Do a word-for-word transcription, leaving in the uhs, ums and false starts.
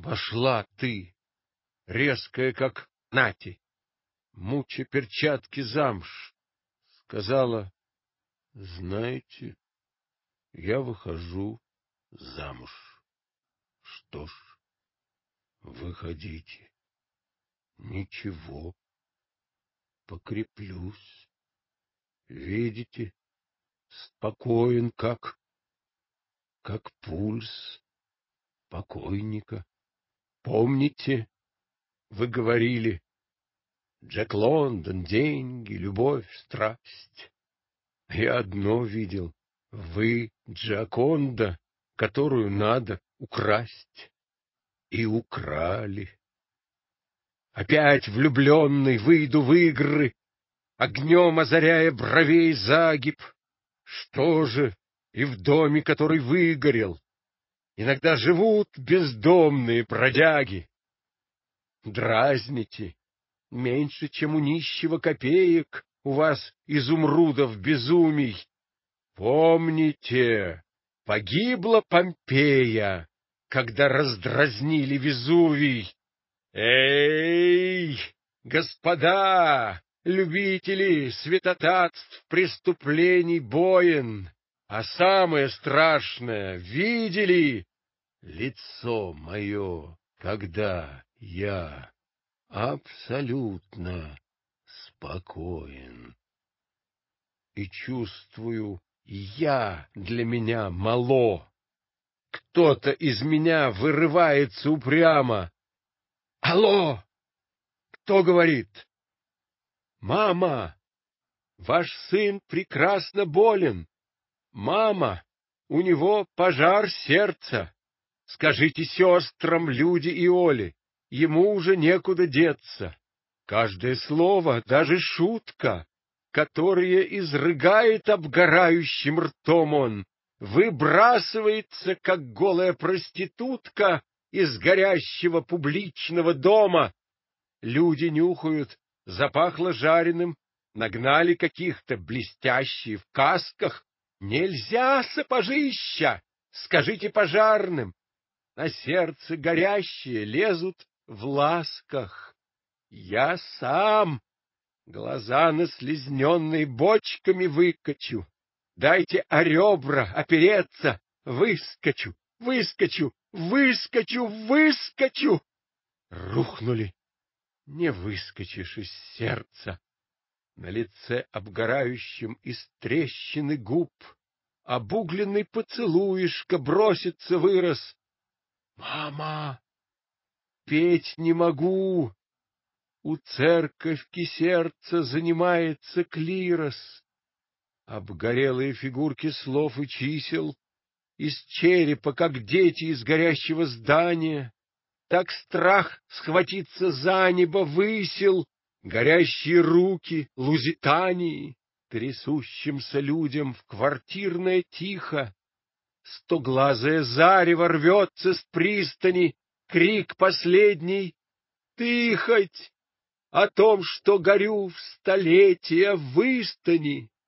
Вошла ты, резкая, как нати, муча перчатки замш, сказала: знаете, я выхожу замуж. Что ж, выходите. Ничего, покреплюсь. Видите, спокоен, как, как пульс покойника. Помните, вы говорили: Джек Лондон, деньги, любовь, страсть. Я одно видел: вы Джоконда, которую надо украсть. И украли. Опять влюбленный выйду в игры, огнем озаряя бровей загиб. Что же, и в доме, который выгорел, иногда живут бездомные бродяги. Дразните, меньше, чем у нищего копеек, у вас изумрудов безумий. Помните, погибла Помпея, когда раздразнили Везувий. Эй, господа, любители святотатств, преступлений, боин, а самое страшное, видели лицо мое, когда я абсолютно спокоен и чувствую, я для меня мало. Кто-то из меня вырывается упрямо. Алло! Кто говорит? Мама, ваш сын прекрасно болен. Мама, у него пожар сердца. Скажите сестрам Люде и Оле, ему уже некуда деться. Каждое слово, даже шутка, которые изрыгает обгорающим ртом он, выбрасывается, как голая проститутка, из горящего публичного дома. Люди нюхают, запахло жареным, нагнали каких-то блестящих в касках. Нельзя, сапожища! Скажите пожарным. На сердце горящие лезут в ласках. Я сам глаза наслизненные бочками выкачу. Дайте о ребра опереться, выскочу, выскочу, выскочу, выскочу. Рухнули. Не выскочишь из сердца. На лице обгорающем из трещины губ обугленный поцелуишка бросится вырос. Мама, петь не могу. У церковки сердца занимается клирос. Обгорелые фигурки слов и чисел из черепа, как дети из горящего здания. Так страх схватиться за небо высел, горящие руки Лузитании, трясущимся людям в квартирное тихо. Стоглазое зарево рвется с пристани, крик последний: «Ты хоть о том, что горю в столетия выстани!»